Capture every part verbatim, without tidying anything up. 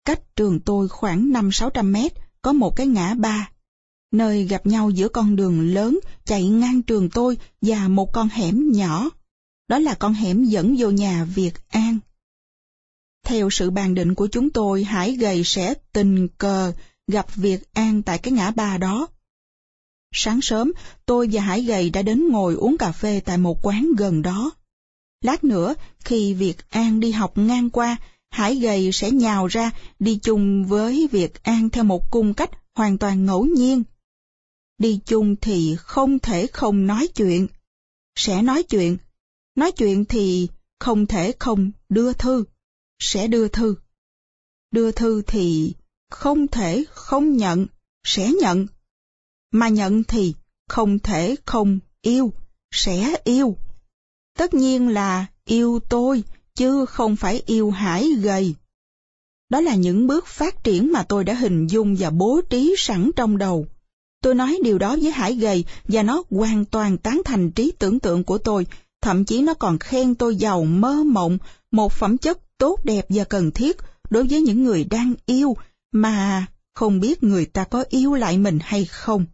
Cách trường tôi khoảng năm sáu trăm mét, có một cái ngã ba, nơi gặp nhau giữa con đường lớn chạy ngang trường tôi và một con hẻm nhỏ. Đó là con hẻm dẫn vô nhà Việt An. Theo sự bàn định của chúng tôi, Hải Gầy sẽ tình cờ gặp Việt An tại cái ngã ba đó. Sáng sớm, tôi và Hải Gầy đã đến ngồi uống cà phê tại một quán gần đó. Lát nữa, khi Việt An đi học ngang qua, Hải Gầy sẽ nhào ra đi chung với Việt An theo một cung cách hoàn toàn ngẫu nhiên. Đi chung thì không thể không nói chuyện. Sẽ nói chuyện. Nói chuyện thì không thể không đưa thư. Sẽ đưa thư. Đưa thư thì không thể không nhận. Sẽ nhận. Mà nhận thì không thể không yêu. Sẽ yêu. Tất nhiên là yêu tôi, chứ không phải yêu Hải Gầy. Đó là những bước phát triển mà tôi đã hình dung và bố trí sẵn trong đầu. Tôi nói điều đó với Hải Gầy và nó hoàn toàn tán thành trí tưởng tượng của tôi, thậm chí nó còn khen tôi giàu mơ mộng, một phẩm chất tốt đẹp và cần thiết đối với những người đang yêu mà không biết người ta có yêu lại mình hay không.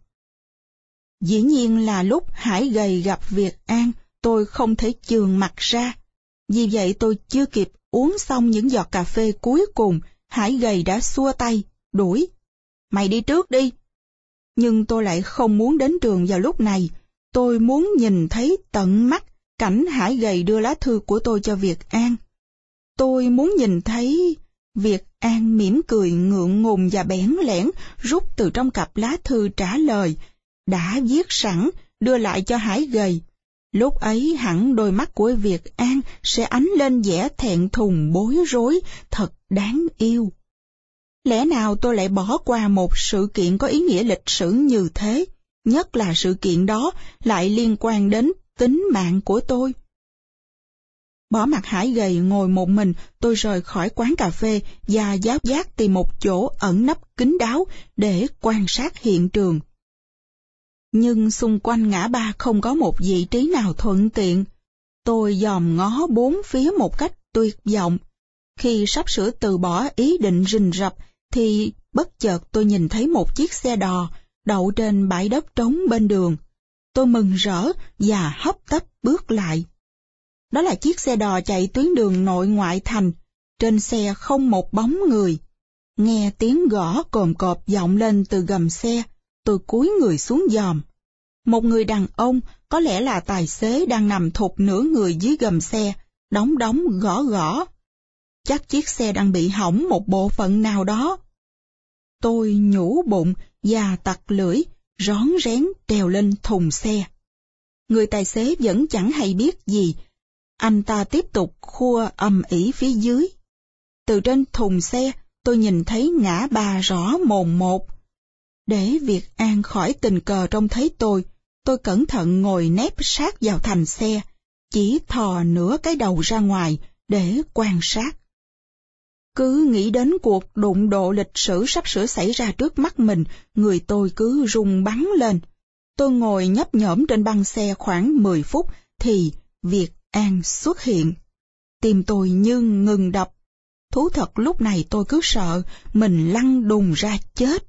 Dĩ nhiên là lúc Hải Gầy gặp Việt An, tôi không thể chườm mặt ra. Vì vậy tôi chưa kịp uống xong những giọt cà phê cuối cùng, Hải Gầy đã xua tay, đuổi. Mày đi trước đi. Nhưng tôi lại không muốn đến trường vào lúc này. Tôi muốn nhìn thấy tận mắt cảnh Hải Gầy đưa lá thư của tôi cho Việt An. Tôi muốn nhìn thấy Việt An mỉm cười ngượng ngùng và bẽn lẽn rút từ trong cặp lá thư trả lời, đã viết sẵn, đưa lại cho Hải Gầy. Lúc ấy hẳn đôi mắt của Việt An sẽ ánh lên vẻ thẹn thùng bối rối, thật đáng yêu. Lẽ nào tôi lại bỏ qua một sự kiện có ý nghĩa lịch sử như thế, nhất là sự kiện đó lại liên quan đến tính mạng của tôi? Bỏ mặc Hải Gầy ngồi một mình, tôi rời khỏi quán cà phê và giáo giác tìm một chỗ ẩn nấp kín đáo để quan sát hiện trường. Nhưng xung quanh ngã ba không có một vị trí nào thuận tiện. Tôi dòm ngó bốn phía một cách tuyệt vọng. Khi sắp sửa từ bỏ ý định rình rập, thì bất chợt tôi nhìn thấy một chiếc xe đò đậu trên bãi đất trống bên đường. Tôi mừng rỡ và hấp tấp bước lại. Đó là chiếc xe đò chạy tuyến đường nội ngoại thành. Trên xe không một bóng người. Nghe tiếng gõ cồm cộp vọng lên từ gầm xe, tôi cúi người xuống dòm. Một người đàn ông, có lẽ là tài xế, đang nằm thụt nửa người dưới gầm xe, đóng đóng gõ gõ. Chắc chiếc xe đang bị hỏng một bộ phận nào đó. Tôi nhủ bụng và tặc lưỡi, rón rén trèo lên thùng xe. Người tài xế vẫn chẳng hay biết gì. Anh ta tiếp tục khua ầm ĩ phía dưới. Từ trên thùng xe, tôi nhìn thấy ngã ba rõ mồn một. Để Việt An khỏi tình cờ trông thấy tôi, tôi cẩn thận ngồi nép sát vào thành xe, chỉ thò nửa cái đầu ra ngoài để quan sát. Cứ nghĩ đến cuộc đụng độ lịch sử sắp sửa xảy ra trước mắt mình, người tôi cứ rung bắn lên. Tôi ngồi nhấp nhổm trên băng xe khoảng mười phút thì Việt An xuất hiện. Tim tôi như ngừng đập. Thú thật lúc này tôi cứ sợ mình lăn đùng ra chết.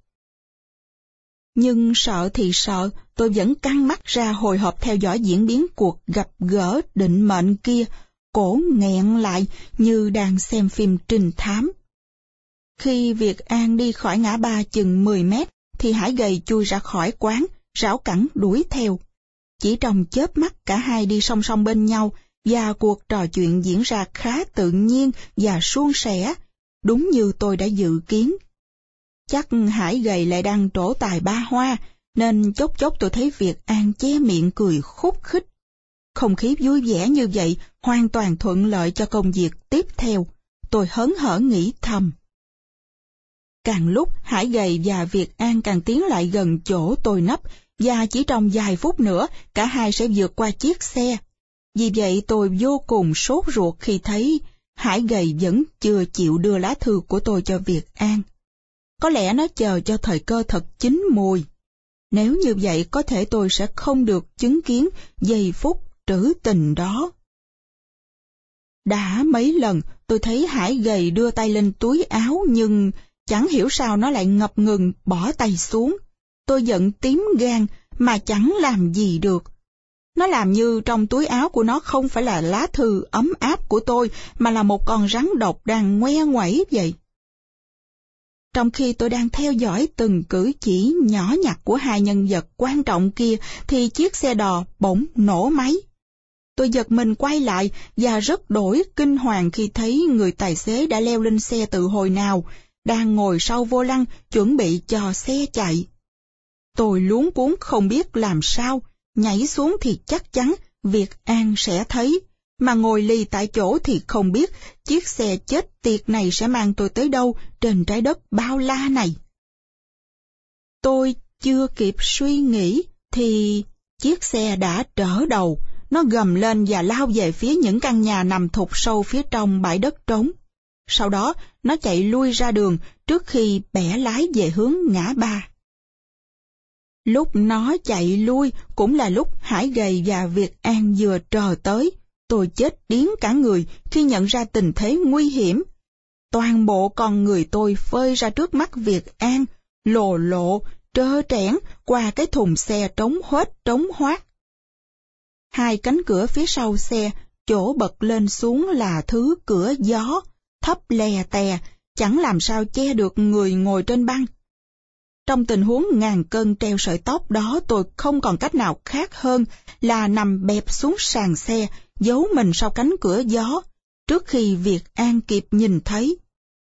Nhưng sợ thì sợ, tôi vẫn căng mắt ra hồi hộp theo dõi diễn biến cuộc gặp gỡ định mệnh kia, cổ nghẹn lại như đang xem phim trinh thám. Khi Việt An đi khỏi ngã ba chừng mười mét, thì Hải Gầy chui ra khỏi quán, rảo cẳng đuổi theo. Chỉ trong chớp mắt cả hai đi song song bên nhau, và cuộc trò chuyện diễn ra khá tự nhiên và suôn sẻ, đúng như tôi đã dự kiến. Chắc Hải Gầy lại đang trổ tài ba hoa, nên chốc chốc tôi thấy Việt An che miệng cười khúc khích. Không khí vui vẻ như vậy hoàn toàn thuận lợi cho công việc tiếp theo. Tôi hớn hở nghĩ thầm. Càng lúc Hải Gầy và Việt An càng tiến lại gần chỗ tôi nấp, và chỉ trong vài phút nữa cả hai sẽ vượt qua chiếc xe. Vì vậy tôi vô cùng sốt ruột khi thấy Hải Gầy vẫn chưa chịu đưa lá thư của tôi cho Việt An. Có lẽ nó chờ cho thời cơ thật chín mùi. Nếu như vậy có thể tôi sẽ không được chứng kiến giây phút trữ tình đó. Đã mấy lần tôi Tôi thấy Hải gầy đưa tay lên túi áo nhưng chẳng hiểu sao nó lại ngập ngừng bỏ tay xuống. Tôi giận tím gan mà chẳng làm gì được. Nó làm như trong túi áo của nó không phải là lá thư ấm áp của tôi mà là một con rắn độc đang ngoe nguẩy vậy. Trong khi tôi đang theo dõi từng cử chỉ nhỏ nhặt của hai nhân vật quan trọng kia thì chiếc xe đò bỗng nổ máy. Tôi giật mình quay lại và rất đổi kinh hoàng khi thấy người tài xế đã leo lên xe từ hồi nào, đang ngồi sau vô lăng chuẩn bị cho xe chạy. Tôi luống cuống không biết làm sao, nhảy xuống thì chắc chắn Việt An sẽ thấy, mà ngồi lì tại chỗ thì không biết chiếc xe chết tiệt này sẽ mang tôi tới đâu trên trái đất bao la này. Tôi chưa kịp suy nghĩ thì chiếc xe đã trở đầu, nó gầm lên và lao về phía những căn nhà nằm thụt sâu phía trong bãi đất trống. Sau đó nó chạy lui ra đường trước khi bẻ lái về hướng ngã ba. Lúc nó chạy lui cũng là lúc Hải gầy và Việt An vừa trờ tới. Tôi chết điếng cả người khi nhận ra tình thế nguy hiểm. Toàn bộ con người tôi phơi ra trước mắt Việt An, lồ lộ, trơ trẽn qua cái thùng xe trống huếch trống hoác. Hai cánh cửa phía sau xe, chỗ bật lên xuống là thứ cửa gió, thấp lè tè, chẳng làm sao che được người ngồi trên băng. Trong tình huống ngàn cân treo sợi tóc đó, tôi không còn cách nào khác hơn là nằm bẹp xuống sàn xe, giấu mình sau cánh cửa gió, trước khi Việt An kịp nhìn thấy.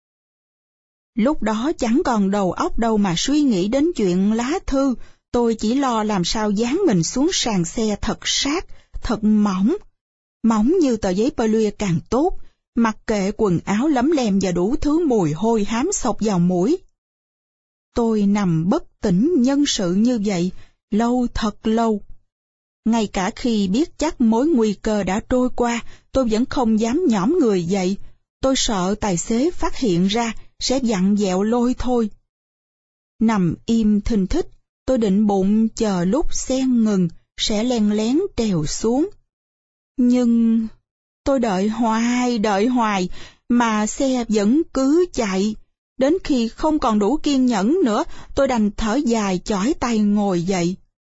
Lúc đó chẳng còn đầu óc đâu mà suy nghĩ đến chuyện lá thư, tôi chỉ lo làm sao dán mình xuống sàn xe thật sát, thật mỏng. Mỏng như tờ giấy polyê càng tốt, mặc kệ quần áo lấm lem và đủ thứ mùi hôi hám xộc vào mũi. Tôi nằm bất tỉnh nhân sự như vậy, lâu thật lâu. Ngay cả khi biết chắc mối nguy cơ đã trôi qua, tôi vẫn không dám nhõm người dậy. Tôi sợ tài xế phát hiện ra, sẽ vặn vẹo lôi thôi. Nằm im thình thít, tôi định bụng chờ lúc xe ngừng, sẽ len lén trèo xuống. Nhưng tôi đợi hoài, đợi hoài, mà xe vẫn cứ chạy. Đến khi không còn đủ kiên nhẫn nữa, tôi đành thở dài chỏi tay ngồi dậy.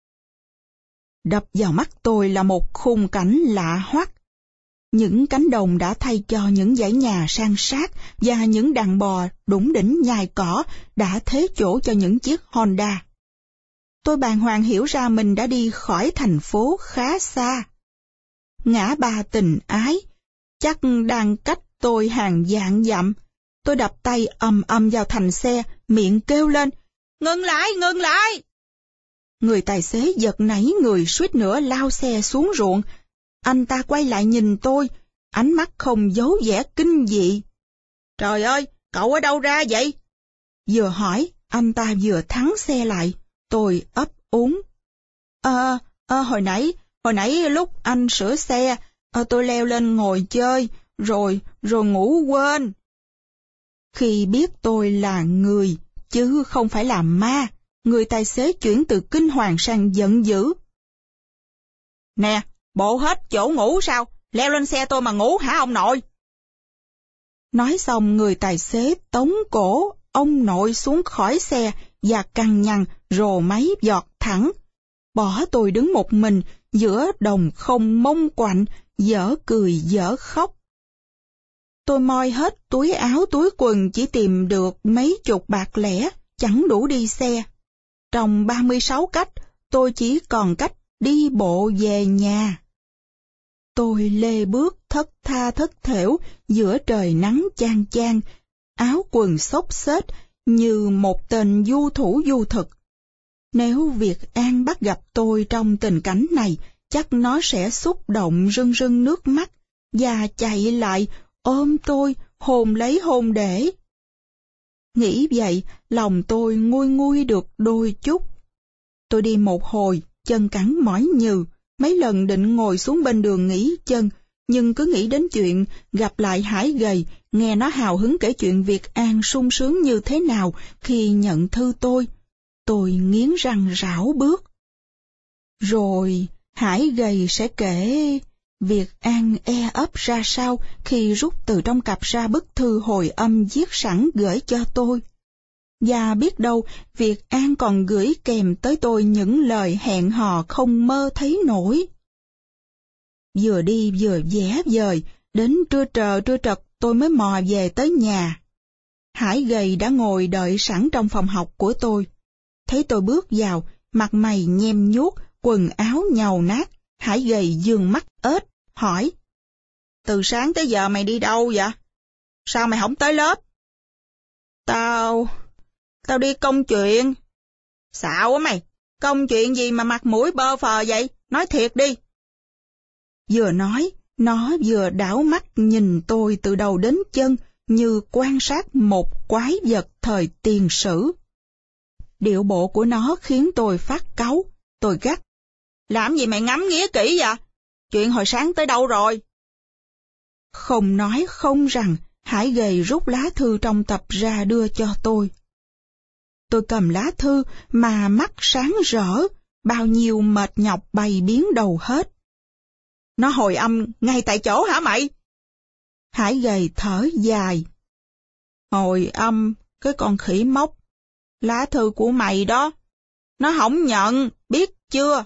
Đập vào mắt tôi là một khung cảnh lạ hoắc. Những cánh đồng đã thay cho những dãy nhà san sát và những đàn bò đủng đỉnh nhai cỏ đã thế chỗ cho những chiếc Honda. Tôi bàng hoàng hiểu ra mình đã đi khỏi thành phố khá xa. Ngã ba Tình Ái chắc đang cách tôi hàng vạn dặm. Tôi đập tay ầm ầm vào thành xe, miệng kêu lên, ngừng lại, ngừng lại! Người tài xế giật nảy người suýt nữa lao xe xuống ruộng. Anh ta quay lại nhìn tôi, ánh mắt không giấu vẻ kinh dị. Trời ơi, cậu ở đâu ra vậy? Vừa hỏi, anh ta vừa thắng xe lại. Tôi ấp úng. Ờ, à, hồi nãy, hồi nãy lúc anh sửa xe, à, tôi leo lên ngồi chơi, rồi, rồi ngủ quên. Khi biết tôi là người, chứ không phải là ma, người tài xế chuyển từ kinh hoàng sang giận dữ. Nè, bộ hết chỗ ngủ sao? Leo lên xe tôi mà ngủ hả ông nội? Nói xong người tài xế tống cổ ông nội xuống khỏi xe và cằn nhằn rồ máy giọt thẳng. Bỏ tôi đứng một mình giữa đồng không mông quạnh, dở cười dở khóc. Tôi moi hết túi áo túi quần chỉ tìm được mấy chục bạc lẻ, chẳng đủ đi xe. Trong ba mươi sáu cách, tôi chỉ còn cách đi bộ về nhà. Tôi lê bước thất tha thất thểu giữa trời nắng chang chang, áo quần xốc xếch như một tên du thủ du thực. Nếu Việt An bắt gặp tôi trong tình cảnh này, chắc nó sẽ xúc động rưng rưng nước mắt và chạy lại ôm tôi, hôn lấy hôn để. Nghĩ vậy, lòng tôi nguôi nguôi được đôi chút. Tôi đi một hồi, chân cẳng mỏi nhừ, mấy lần định ngồi xuống bên đường nghỉ chân, nhưng cứ nghĩ đến chuyện gặp lại Hải gầy, nghe nó hào hứng kể chuyện Việt An sung sướng như thế nào khi nhận thư tôi. Tôi nghiến răng rảo bước. Rồi Hải gầy sẽ kể, Việt An e ấp ra sao khi rút từ trong cặp ra bức thư hồi âm viết sẵn gửi cho tôi. Và biết đâu Việt An còn gửi kèm tới tôi những lời hẹn hò không mơ thấy nổi. Vừa đi vừa vẽ vời, đến trưa trờ trưa trật tôi mới mò về tới nhà. Hải Gầy đã ngồi đợi sẵn trong phòng học của tôi. Thấy tôi bước vào, mặt mày nhem nhuốc, quần áo nhàu nát, Hải Gầy dương mắt ếch, hỏi: Từ sáng tới giờ mày đi đâu vậy? Sao mày không tới lớp? Tao... Tao đi công chuyện. Xạo quá mày, công chuyện gì mà mặt mũi bơ phờ vậy? Nói thiệt đi. Vừa nói, nó vừa đảo mắt nhìn tôi từ đầu đến chân như quan sát một quái vật thời tiền sử. Điệu bộ của nó khiến tôi phát cáu. Tôi gắt: Làm gì mày ngắm nghía kỹ vậy? Chuyện hồi sáng tới đâu rồi? Không nói không rằng, Hải Gầy rút lá thư trong tập ra đưa cho tôi. Tôi cầm lá thư mà mắt sáng rỡ, bao nhiêu mệt nhọc bày biến đầu hết. Nó hồi âm ngay tại chỗ hả mày? Hải Gầy thở dài. Hồi âm cái con khỉ mốc. Lá thư của mày đó. Nó không nhận, biết chưa?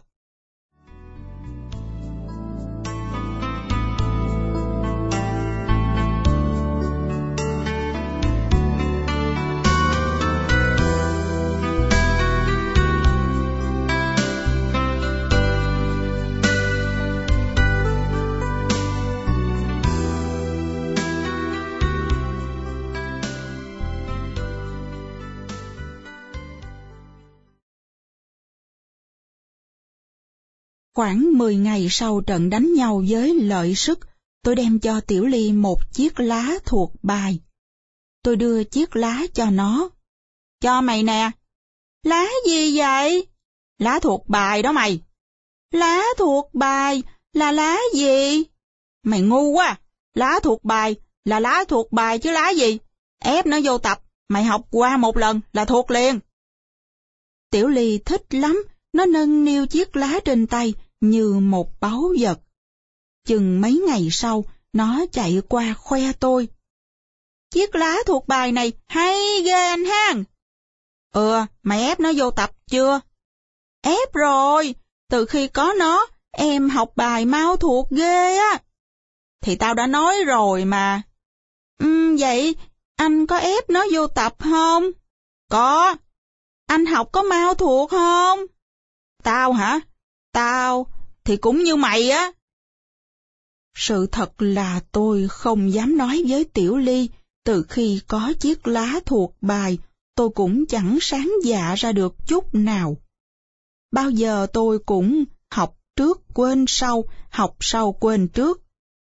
Khoảng mười ngày sau trận đánh nhau với Lợi Sức, tôi đem cho Tiểu Ly một chiếc lá thuộc bài. Tôi đưa chiếc lá cho nó. Cho mày nè. Lá gì vậy? Lá thuộc bài đó mày. Lá thuộc bài là lá gì? Mày ngu quá. Lá thuộc bài là lá thuộc bài chứ lá gì? Ép nó vô tập, mày học qua một lần là thuộc liền. Tiểu Ly thích lắm, nó nâng niu chiếc lá trên tay như một báu vật. Chừng mấy ngày sau, nó chạy qua khoe tôi. Chiếc lá thuộc bài này hay ghê anh Hang. Ừ, mày ép nó vô tập chưa? Ép rồi, từ khi có nó, em học bài mau thuộc ghê á. Thì tao đã nói rồi mà. Ừ, vậy anh có ép nó vô tập không? Có. Anh học có mau thuộc không? Tao hả? Tao thì cũng như mày á. Sự thật là tôi không dám nói với Tiểu Ly, từ khi có chiếc lá thuộc bài, tôi cũng chẳng sáng dạ ra được chút nào. Bao giờ tôi cũng học trước quên sau, học sau quên trước.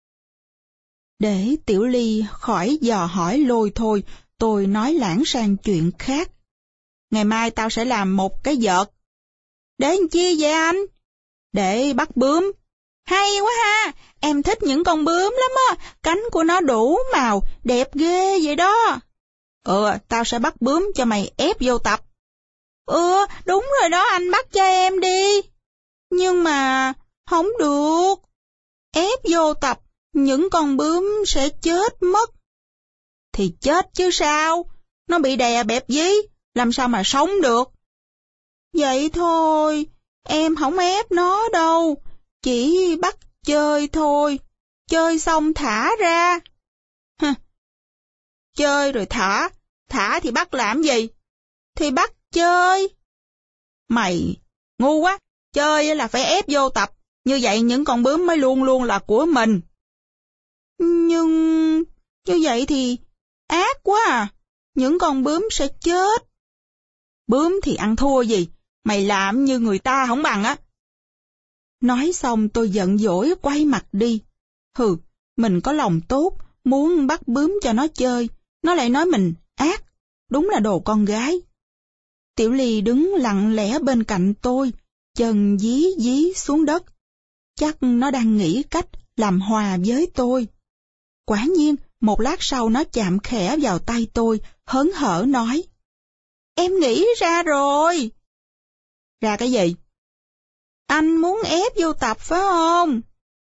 Để Tiểu Ly khỏi dò hỏi lôi thôi, tôi nói lãng sang chuyện khác. Ngày mai tao sẽ làm một cái vợt. Để làm chi vậy anh? Để bắt bướm. Hay quá ha, em thích những con bướm lắm á, cánh của nó đủ màu, đẹp ghê vậy đó. Ừ, tao sẽ bắt bướm cho mày ép vô tập. Ừ, đúng rồi đó, anh bắt cho em đi. Nhưng mà, không được. Ép vô tập, những con bướm sẽ chết mất. Thì chết chứ sao, nó bị đè bẹp dí, làm sao mà sống được. Vậy thôi, em không ép nó đâu, chỉ bắt chơi thôi, chơi xong thả ra. Hừ. Chơi rồi thả, thả thì bắt làm gì? Thì bắt chơi. Mày ngu quá, chơi là phải ép vô tập, như vậy những con bướm mới luôn luôn là của mình. Nhưng, như vậy thì ác quá à, những con bướm sẽ chết. Bướm thì ăn thua gì, mày làm như người ta không bằng á. Nói xong tôi giận dỗi quay mặt đi. Hừ, mình có lòng tốt, muốn bắt bướm cho nó chơi, nó lại nói mình ác, đúng là đồ con gái. Tiểu Ly đứng lặng lẽ bên cạnh tôi, chân dí dí xuống đất. Chắc nó đang nghĩ cách làm hòa với tôi. Quả nhiên, một lát sau nó chạm khẽ vào tay tôi, hớn hở nói. Em nghĩ ra rồi. Ra cái gì? Anh muốn ép vô tập phải không?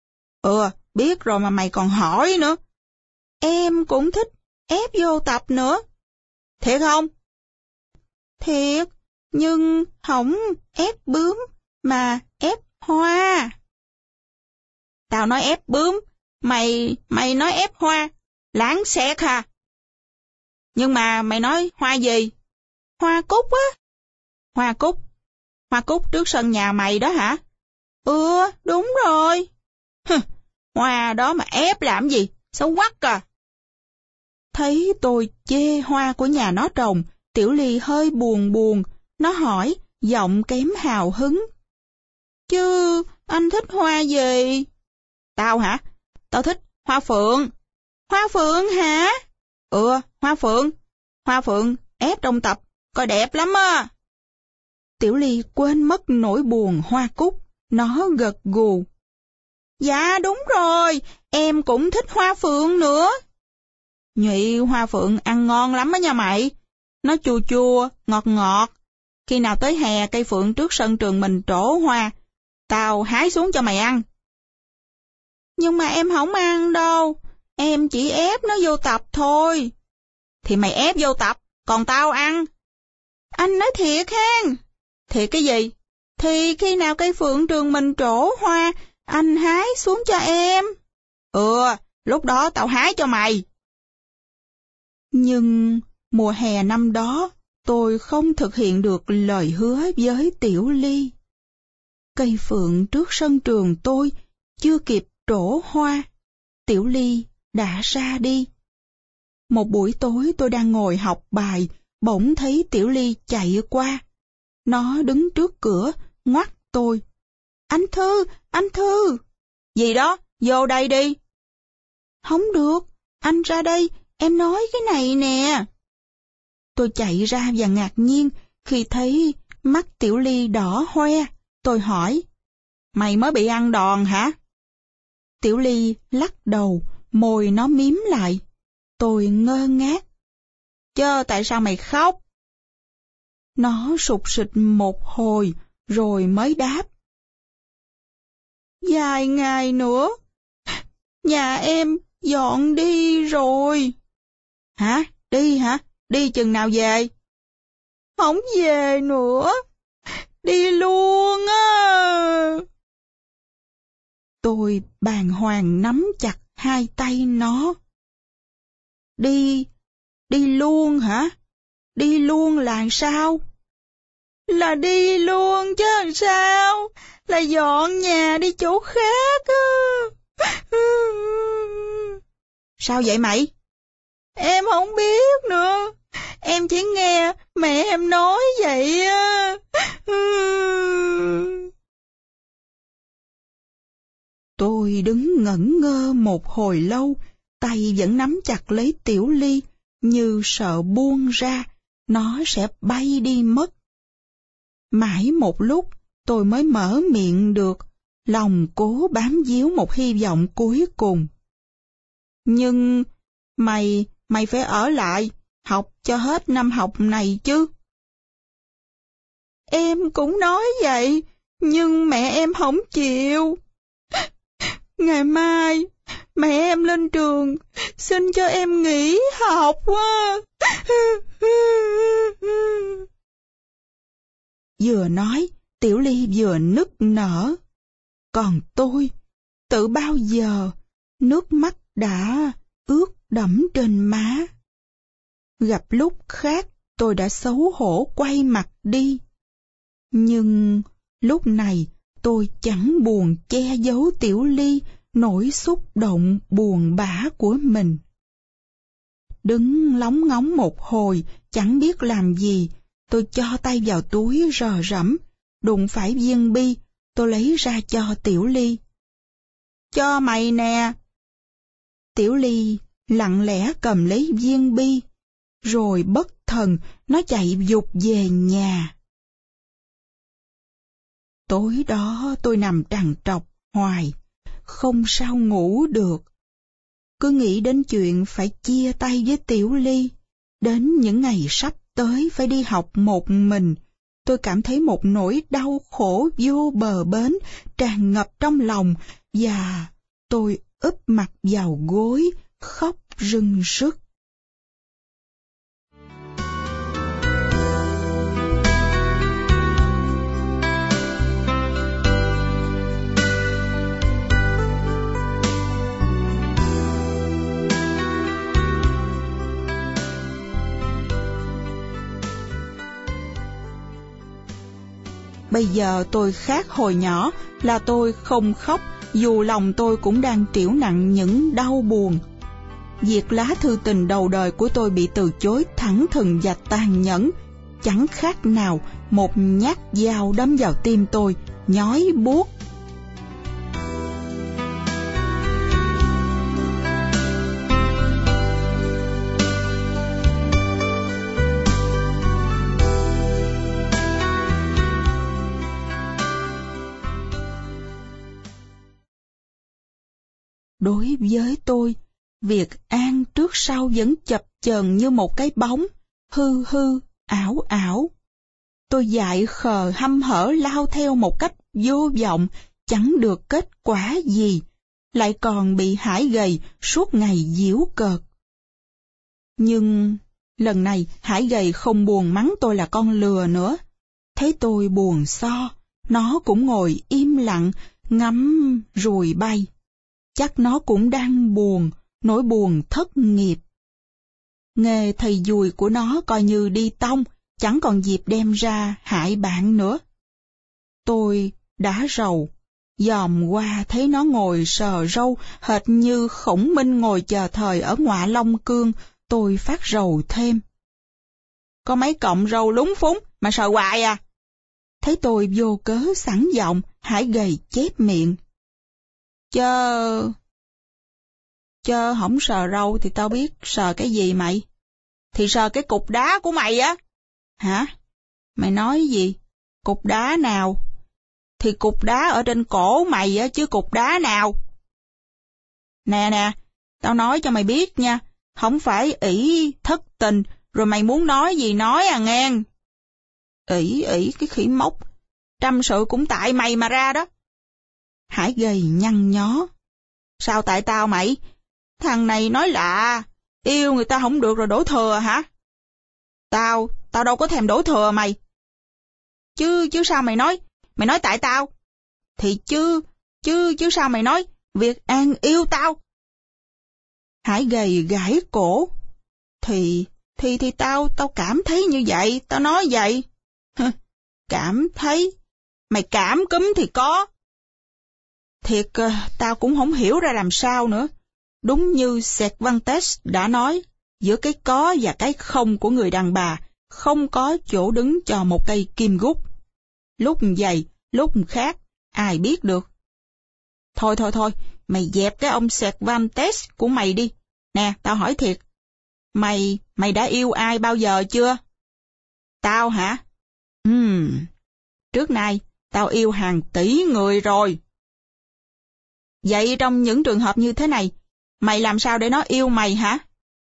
Ừ, biết rồi mà mày còn hỏi nữa. Em cũng thích ép vô tập nữa. Thiệt không? Thiệt, nhưng không ép bướm, mà ép hoa. Tao nói ép bướm, mày, mày nói ép hoa, lãng xẹt hả? Nhưng mà mày nói hoa gì? Hoa cúc á. Hoa cúc? Hoa cúc trước sân nhà mày đó hả? Ừ, đúng rồi. Hừ, hoa đó mà ép làm gì? Xấu quắc à. Thấy tôi chê hoa của nhà nó trồng, Tiểu Ly hơi buồn buồn, nó hỏi, giọng kém hào hứng. Chứ anh thích hoa gì? Tao hả? Tao thích hoa phượng. Hoa phượng hả? Ừ, hoa phượng. Hoa phượng ép trong tập, coi đẹp lắm á. Tiểu Ly quên mất nỗi buồn hoa cúc, nó gật gù. Dạ đúng rồi, em cũng thích hoa phượng nữa. Nhụy hoa phượng ăn ngon lắm á nha mày. Nó chua chua, ngọt ngọt. Khi nào tới hè cây phượng trước sân trường mình trổ hoa, tao hái xuống cho mày ăn. Nhưng mà em không ăn đâu, em chỉ ép nó vô tập thôi. Thì mày ép vô tập, còn tao ăn. Anh nói thiệt hen. Thiệt cái gì? Thì khi nào cây phượng trường mình trổ hoa, anh hái xuống cho em. Ừ, lúc đó tao hái cho mày. Nhưng mùa hè năm đó, tôi không thực hiện được lời hứa với Tiểu Ly. Cây phượng trước sân trường tôi chưa kịp trổ hoa, Tiểu Ly đã ra đi. Một buổi tối tôi đang ngồi học bài, bỗng thấy Tiểu Ly chạy qua. Nó đứng trước cửa, ngoắt tôi. Anh Thư, anh Thư. Gì đó, vô đây đi. Không được, anh ra đây, em nói cái này nè. Tôi chạy ra và ngạc nhiên khi thấy mắt Tiểu Ly đỏ hoe. Tôi hỏi, mày mới bị ăn đòn hả? Tiểu Ly lắc đầu, môi nó mím lại. Tôi ngơ ngác. Chớ tại sao mày khóc? Nó sụt sịt một hồi rồi mới đáp. Vài ngày nữa, nhà em dọn đi rồi. Hả? Đi hả? Đi chừng nào về? Không về nữa. Đi luôn á. Tôi bàng hoàng nắm chặt hai tay nó. Đi, đi luôn hả? Đi luôn là sao? Là đi luôn chứ làm sao? Là dọn nhà đi chỗ khác á. Sao vậy mày? Em không biết nữa. Em chỉ nghe mẹ em nói vậy á. Tôi đứng ngẩn ngơ một hồi lâu, tay vẫn nắm chặt lấy Tiểu Ly, như sợ buông ra, nó sẽ bay đi mất. Mãi một lúc, tôi mới mở miệng được, lòng cố bám víu một hy vọng cuối cùng. Nhưng, mày, mày phải ở lại, học cho hết năm học này chứ. Em cũng nói vậy, nhưng mẹ em không chịu. Ngày mai, mẹ em lên trường, xin cho em nghỉ học quá. Vừa nói, Tiểu Ly vừa nức nở. Còn tôi, tự bao giờ, nước mắt đã ướt đẫm trên má. Gặp lúc khác, tôi đã xấu hổ quay mặt đi. Nhưng lúc này, tôi chẳng buồn che giấu Tiểu Ly nỗi xúc động buồn bã của mình. Đứng lóng ngóng một hồi, chẳng biết làm gì, tôi cho tay vào túi rờ rẫm, đụng phải viên bi, tôi lấy ra cho Tiểu Ly. Cho mày nè. Tiểu Ly lặng lẽ cầm lấy viên bi, rồi bất thần nó chạy vụt về nhà. Tối đó tôi nằm trằn trọc hoài, không sao ngủ được. Cứ nghĩ đến chuyện phải chia tay với Tiểu Ly, đến những ngày sắp tới phải đi học một mình, tôi cảm thấy một nỗi đau khổ vô bờ bến tràn ngập trong lòng và Tôi úp mặt vào gối, khóc rưng rức. Bây giờ tôi khác hồi nhỏ là tôi không khóc, dù lòng tôi cũng đang trĩu nặng những đau buồn. Việc lá thư tình đầu đời của tôi bị từ chối thẳng thừng và tàn nhẫn, chẳng khác nào một nhát dao đâm vào tim tôi, nhói buốt. Đối với tôi, việc an trước sau vẫn chập chờn như một cái bóng, hư hư, ảo ảo. Tôi dại khờ hăm hở lao theo một cách vô vọng, chẳng được kết quả gì, lại còn bị Hải Gầy suốt ngày giễu cợt. Nhưng lần này Hải Gầy không buồn mắng tôi là con lừa nữa. Thấy tôi buồn so, nó cũng ngồi im lặng, ngắm ruồi bay. Chắc nó cũng đang buồn, nỗi buồn thất nghiệp. Nghề thầy dùi của nó coi như đi tông, chẳng còn dịp đem ra hại bạn nữa. Tôi đã rầu, dòm qua thấy nó ngồi sờ râu, hệt như Khổng Minh ngồi chờ thời ở Ngọa Long Cương, tôi phát rầu thêm. Có mấy cọng râu lúng phúng mà sờ hoài à? Thấy tôi vô cớ sẵn giọng, Hải Gầy chép miệng. Chớ... Chớ không sờ râu thì tao biết sờ cái gì mày? Thì sờ cái cục đá của mày á. Hả? Mày nói gì? Cục đá nào? Thì cục đá ở trên cổ mày á chứ cục đá nào? Nè nè, tao nói cho mày biết nha, không phải ỷ thất tình, rồi mày muốn nói gì nói à ngang. ỷ ỷ cái khỉ mốc, trăm sự cũng tại mày mà ra đó. Hải Gầy nhăn nhó. Sao tại tao mày? Thằng này nói lạ, yêu người ta không được rồi đổ thừa hả? Tao, tao đâu có thèm đổ thừa mày. Chứ, chứ sao mày nói? Mày nói tại tao. Thì chứ, chứ, chứ sao mày nói? Việt An yêu tao. Hải Gầy gãi cổ. Thì, thì, thì tao, tao cảm thấy như vậy, tao nói vậy. Cảm thấy? Mày cảm cúm thì có. Thiệt, tao cũng không hiểu ra làm sao nữa. Đúng như Cervantes đã nói, giữa cái có và cái không của người đàn bà, không có chỗ đứng cho một cây kim gút. Lúc vậy, lúc khác, ai biết được. Thôi thôi thôi, mày dẹp cái ông Cervantes của mày đi. Nè, tao hỏi thiệt, mày, mày đã yêu ai bao giờ chưa? Tao hả? Ừm, trước nay, tao yêu hàng tỷ người rồi. Vậy trong những trường hợp như thế này, mày làm sao để nó yêu mày hả?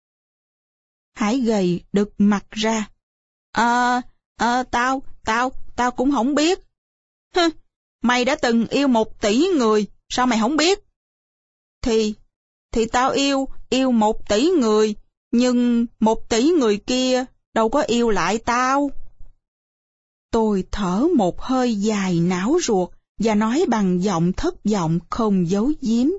Hải Gầy đực mặt ra. Ờ, ờ, tao, tao, tao cũng không biết. Hừ, mày đã từng yêu một tỷ người, sao mày không biết? Thì, thì tao yêu, yêu một tỷ người, nhưng một tỷ người kia đâu có yêu lại tao. Tôi thở một hơi dài não ruột và nói bằng giọng thất vọng không giấu giếm.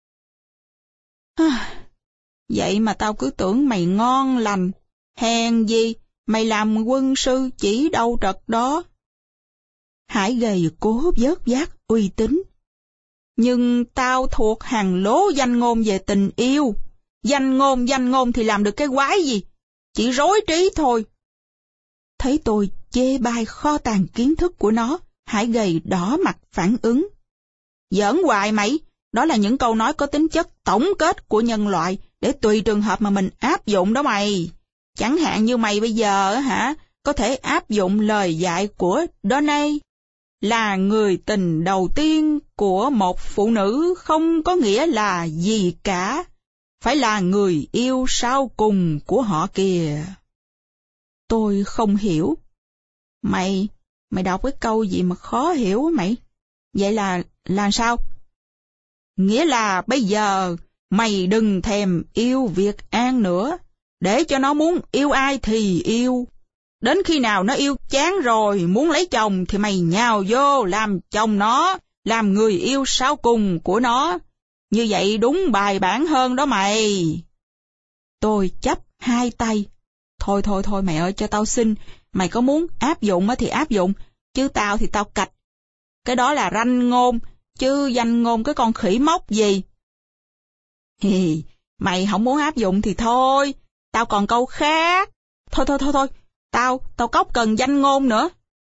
Vậy mà tao cứ tưởng mày ngon lành, hèn gì mày làm quân sư chỉ đâu trật đó. Hải Gầy cố vớt vát uy tín. Nhưng tao thuộc hàng lố danh ngôn về tình yêu. Danh ngôn danh ngôn thì làm được cái quái gì, chỉ rối trí thôi. Thấy tôi chê bai kho tàng kiến thức của nó, Hải Gầy đỏ mặt phản ứng. Giỡn hoài mày, đó là những câu nói có tính chất tổng kết của nhân loại, để tùy trường hợp mà mình áp dụng đó mày. Chẳng hạn như mày bây giờ hả, có thể áp dụng lời dạy của Donay, là người tình đầu tiên của một phụ nữ không có nghĩa là gì cả, phải là người yêu sau cùng của họ kìa. Tôi không hiểu. Mày, mày đọc cái câu gì mà khó hiểu mày? Vậy là, là sao? Nghĩa là bây giờ mày đừng thèm yêu Việt An nữa, để cho nó muốn yêu ai thì yêu. Đến khi nào nó yêu chán rồi, muốn lấy chồng thì mày nhào vô làm chồng nó, làm người yêu sau cùng của nó. Như vậy đúng bài bản hơn đó mày. Tôi chắp hai tay. Thôi thôi thôi mẹ ơi, cho tao xin, mày có muốn áp dụng thì áp dụng, chứ tao thì tao cạch. Cái đó là ranh ngôn, chứ danh ngôn cái con khỉ móc gì. Hì, mày không muốn áp dụng thì thôi, tao còn câu khác. Thôi thôi thôi thôi, tao, tao cóc cần danh ngôn nữa.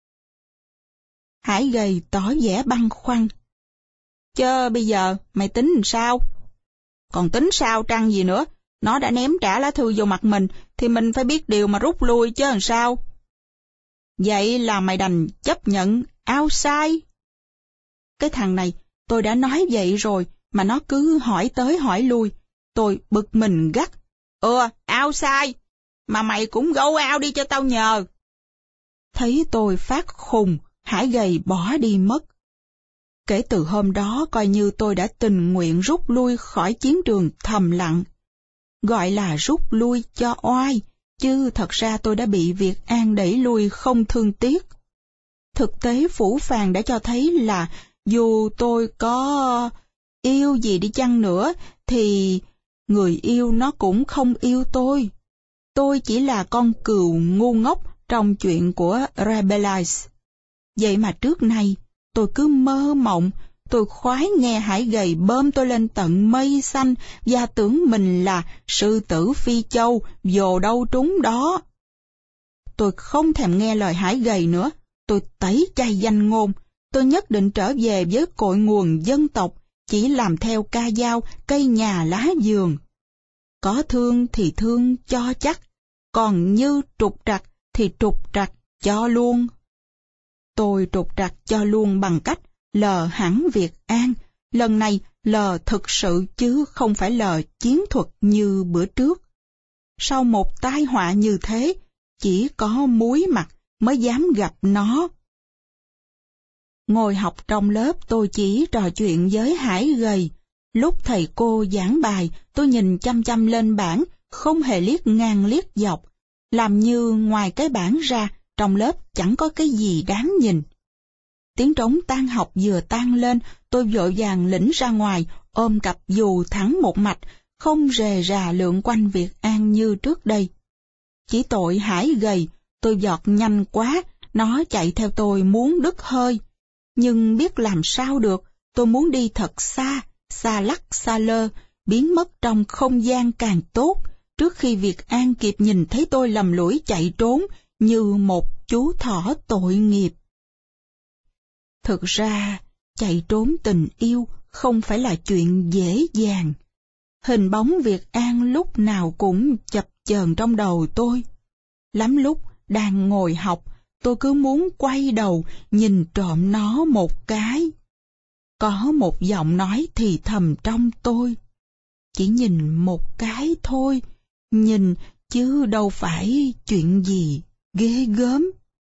Hải gầy tỏ vẻ băn khoăn. Chớ bây giờ mày tính làm sao? Còn tính sao trăng gì nữa, nó đã ném trả lá thư vô mặt mình, thì mình phải biết điều mà rút lui chứ làm sao. Vậy là mày đành chấp nhận outside. Cái thằng này, tôi đã nói vậy rồi, mà nó cứ hỏi tới hỏi lui. Tôi bực mình gắt. Ừ, outside, mà mày cũng go out đi cho tao nhờ. Thấy tôi phát khùng, Hải gầy bỏ đi mất. Kể từ hôm đó coi như tôi đã tình nguyện rút lui khỏi chiến trường thầm lặng. Gọi là rút lui cho oai, chứ thật ra tôi đã bị Việt An đẩy lui không thương tiếc. Thực tế phũ phàng đã cho thấy là dù tôi có yêu gì đi chăng nữa, thì người yêu nó cũng không yêu tôi. Tôi chỉ là con cừu ngu ngốc trong chuyện của Rabelais. Vậy mà trước nay, tôi cứ mơ mộng, tôi khoái nghe Hải gầy bơm tôi lên tận mây xanh và tưởng mình là sư tử Phi Châu, vồ đâu trúng đó. Tôi không thèm nghe lời Hải gầy nữa, tôi tẩy chay danh ngôn, tôi nhất định trở về với cội nguồn dân tộc, chỉ làm theo ca dao, cây nhà lá vườn. Có thương thì thương cho chắc, còn như trục trặc thì trục trặc cho luôn. Tôi trục trặc cho luôn bằng cách lờ hẳn Việt An, lần này lờ thực sự chứ không phải lờ chiến thuật như bữa trước. Sau một tai họa như thế, chỉ có muối mặt mới dám gặp nó. Ngồi học trong lớp tôi chỉ trò chuyện với Hải gầy. Lúc thầy cô giảng bài, tôi nhìn chăm chăm lên bảng, không hề liếc ngang liếc dọc, làm như ngoài cái bảng ra, trong lớp chẳng có cái gì đáng nhìn. Tiếng trống tan học vừa tan lên, tôi vội vàng lĩnh ra ngoài, ôm cặp dù thẳng một mạch, không rề rà lượn quanh Việt An như trước đây. Chỉ tội Hải gầy, tôi giọt nhanh quá, nó chạy theo tôi muốn đứt hơi. Nhưng biết làm sao được, tôi muốn đi thật xa, xa lắc xa lơ, biến mất trong không gian càng tốt, trước khi Việt An kịp nhìn thấy tôi lầm lũi chạy trốn như một chú thỏ tội nghiệp. Thực ra, chạy trốn tình yêu không phải là chuyện dễ dàng. Hình bóng Việt An lúc nào cũng chập chờn trong đầu tôi. Lắm lúc đang ngồi học, tôi cứ muốn quay đầu nhìn trộm nó một cái. Có một giọng nói thì thầm trong tôi. Chỉ nhìn một cái thôi, nhìn chứ đâu phải chuyện gì ghê gớm.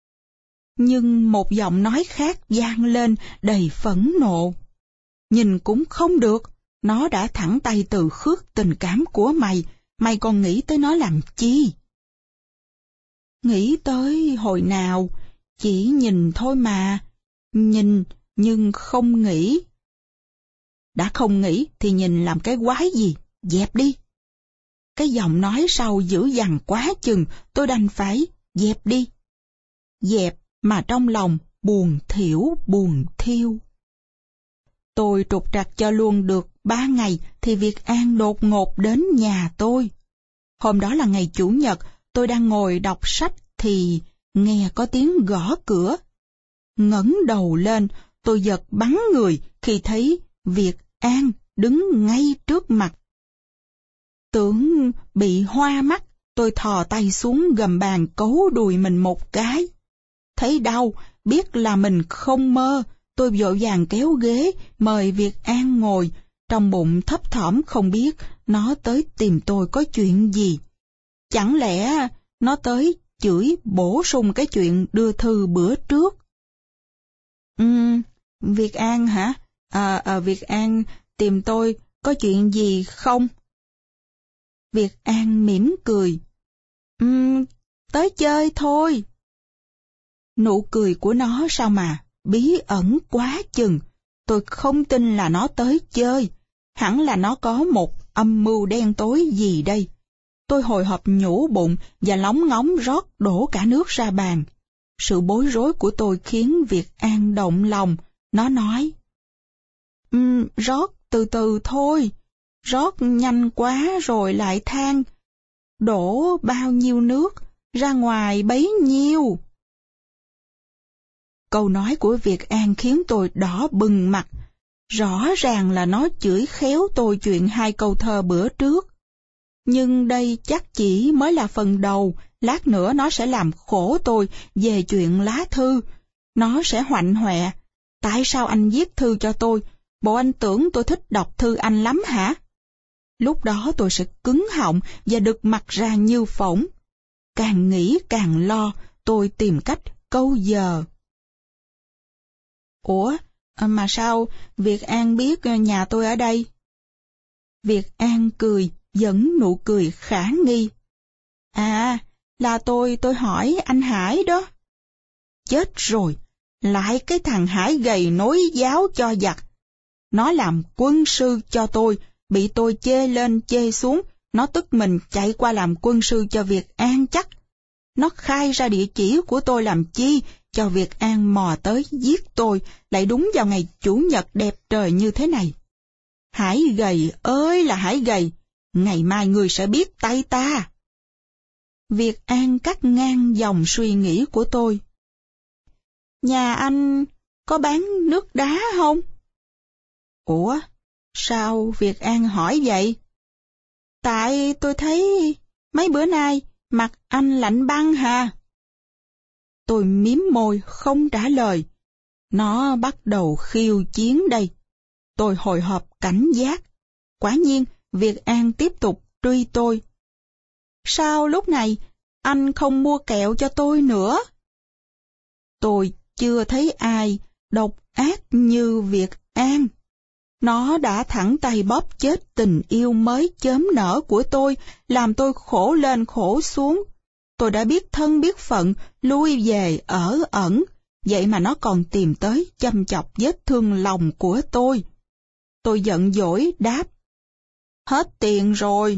Nhưng một giọng nói khác vang lên đầy phẫn nộ. Nhìn cũng không được, nó đã thẳng tay từ khước tình cảm của mày, mày còn nghĩ tới nó làm chi? Nghĩ tới hồi nào, chỉ nhìn thôi mà, nhìn nhưng không nghĩ. Đã không nghĩ thì nhìn làm cái quái gì, dẹp đi. Cái giọng nói sau dữ dằn quá chừng, tôi đành phải dẹp đi. Dẹp mà trong lòng buồn thiểu buồn thiêu. Tôi trục trặc cho luôn được ba ngày thì Việt An đột ngột đến nhà tôi. Hôm đó là ngày Chủ nhật, tôi đang ngồi đọc sách thì nghe có tiếng gõ cửa. Ngẩng đầu lên, tôi giật bắn người khi thấy Việt An đứng ngay trước mặt. Tưởng bị hoa mắt, tôi thò tay xuống gầm bàn cấu đùi mình một cái. Thấy đau, biết là mình không mơ, tôi vội vàng kéo ghế, mời Việt An ngồi, trong bụng thấp thỏm không biết nó tới tìm tôi có chuyện gì. Chẳng lẽ nó tới chửi bổ sung cái chuyện đưa thư bữa trước? Ừm, Việt An hả? À, à, Việt An, tìm tôi có chuyện gì không? Việt An mỉm cười. Ừm, tới chơi thôi. Nụ cười của nó sao mà bí ẩn quá chừng. Tôi không tin là nó tới chơi. Hẳn là nó có một âm mưu đen tối gì đây. Tôi hồi hộp nhủ bụng và lóng ngóng rót đổ cả nước ra bàn. Sự bối rối của tôi khiến Việt An động lòng. Nó nói, um, rót từ từ thôi, rót nhanh quá rồi lại than, đổ bao nhiêu nước, ra ngoài bấy nhiêu. Câu nói của Việt An khiến tôi đỏ bừng mặt. Rõ ràng là nó chửi khéo tôi chuyện hai câu thơ bữa trước. Nhưng đây chắc chỉ mới là phần đầu, lát nữa nó sẽ làm khổ tôi về chuyện lá thư. Nó sẽ hoạnh hoẹ. Tại sao anh viết thư cho tôi? Bộ anh tưởng tôi thích đọc thư anh lắm hả? Lúc đó tôi sẽ cứng họng và đực mặt ra như phỏng. Càng nghĩ càng lo, tôi tìm cách câu giờ. Ủa, mà sao Việt An biết nhà tôi ở đây? Việt An cười, vẫn nụ cười khả nghi. À, là tôi, tôi hỏi anh Hải đó. Chết rồi, lại cái thằng Hải gầy nối giáo cho giặc. Nó làm quân sư cho tôi, bị tôi chê lên chê xuống, nó tức mình chạy qua làm quân sư cho Việt An chắc. Nó khai ra địa chỉ của tôi làm chi, cho Việt An mò tới giết tôi, lại đúng vào ngày Chủ nhật đẹp trời như thế này. Hải gầy ơi là Hải gầy, ngày mai ngươi sẽ biết tay ta. Việt An cắt ngang dòng suy nghĩ của tôi. Nhà anh có bán nước đá không? Ủa, sao Việt An hỏi vậy? Tại tôi thấy mấy bữa nay mặt anh lạnh băng hà. Tôi miếm môi không trả lời. Nó bắt đầu khiêu chiến đây. Tôi hồi hộp cảnh giác. Quả nhiên, Việt An tiếp tục truy tôi. Sao lúc này anh không mua kẹo cho tôi nữa? Tôi chưa thấy ai độc ác như Việt An. Nó đã thẳng tay bóp chết tình yêu mới chớm nở của tôi, làm tôi khổ lên khổ xuống. Tôi đã biết thân biết phận, lui về ở ẩn, vậy mà nó còn tìm tới châm chọc vết thương lòng của tôi. Tôi giận dỗi đáp, hết tiền rồi.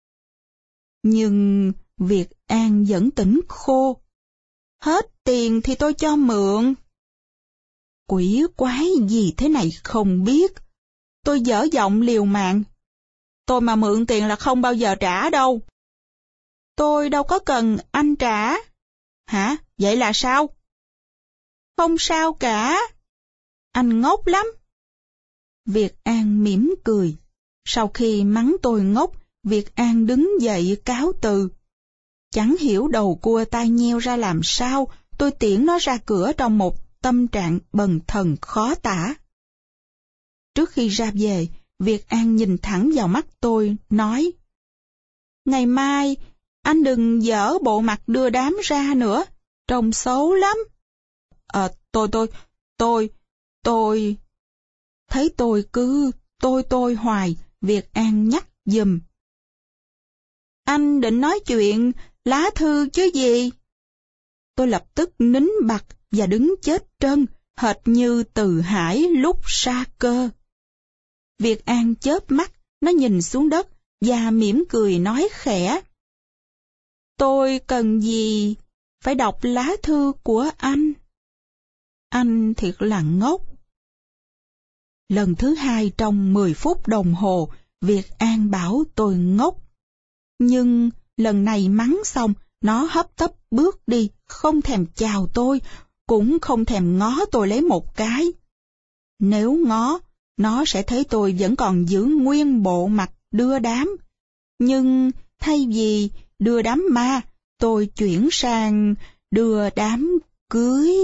Nhưng Việt An vẫn tỉnh khô. Hết tiền thì tôi cho mượn. Quỷ quái gì thế này không biết. Tôi dở giọng liều mạng. Tôi mà mượn tiền là không bao giờ trả đâu. Tôi đâu có cần anh trả. Hả? Vậy là sao? Không sao cả. Anh ngốc lắm. Việt An mỉm cười. Sau khi mắng tôi ngốc, Việt An đứng dậy cáo từ. Chẳng hiểu đầu cua tai nheo ra làm sao, tôi tiễn nó ra cửa trong một tâm trạng bần thần khó tả. Trước khi ra về, Việt An nhìn thẳng vào mắt tôi, nói, ngày mai, anh đừng dở bộ mặt đưa đám ra nữa, trông xấu lắm. Ờ, tôi, tôi, tôi, tôi... Thấy tôi cứ tôi tôi hoài, Việt An nhắc giùm. Anh định nói chuyện lá thư chứ gì? Tôi lập tức nín bặt và đứng chết trân, hệt như Từ Hải lúc sa cơ. Việt An chớp mắt, nó nhìn xuống đất và mỉm cười nói khẽ. Tôi cần gì phải đọc lá thư của anh? Anh thiệt là ngốc. Lần thứ hai trong mười phút đồng hồ, Việt An bảo tôi ngốc. Nhưng lần này mắng xong, nó hấp tấp bước đi, không thèm chào tôi, cũng không thèm ngó tôi lấy một cái. Nếu ngó, nó sẽ thấy tôi vẫn còn giữ nguyên bộ mặt đưa đám. Nhưng thay vì đưa đám ma, tôi chuyển sang đưa đám cưới.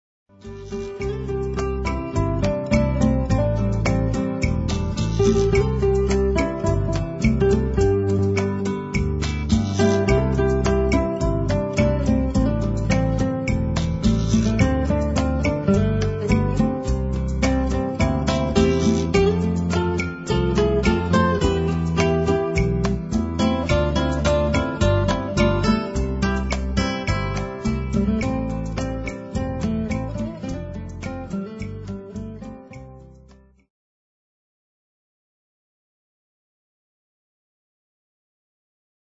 Thank you.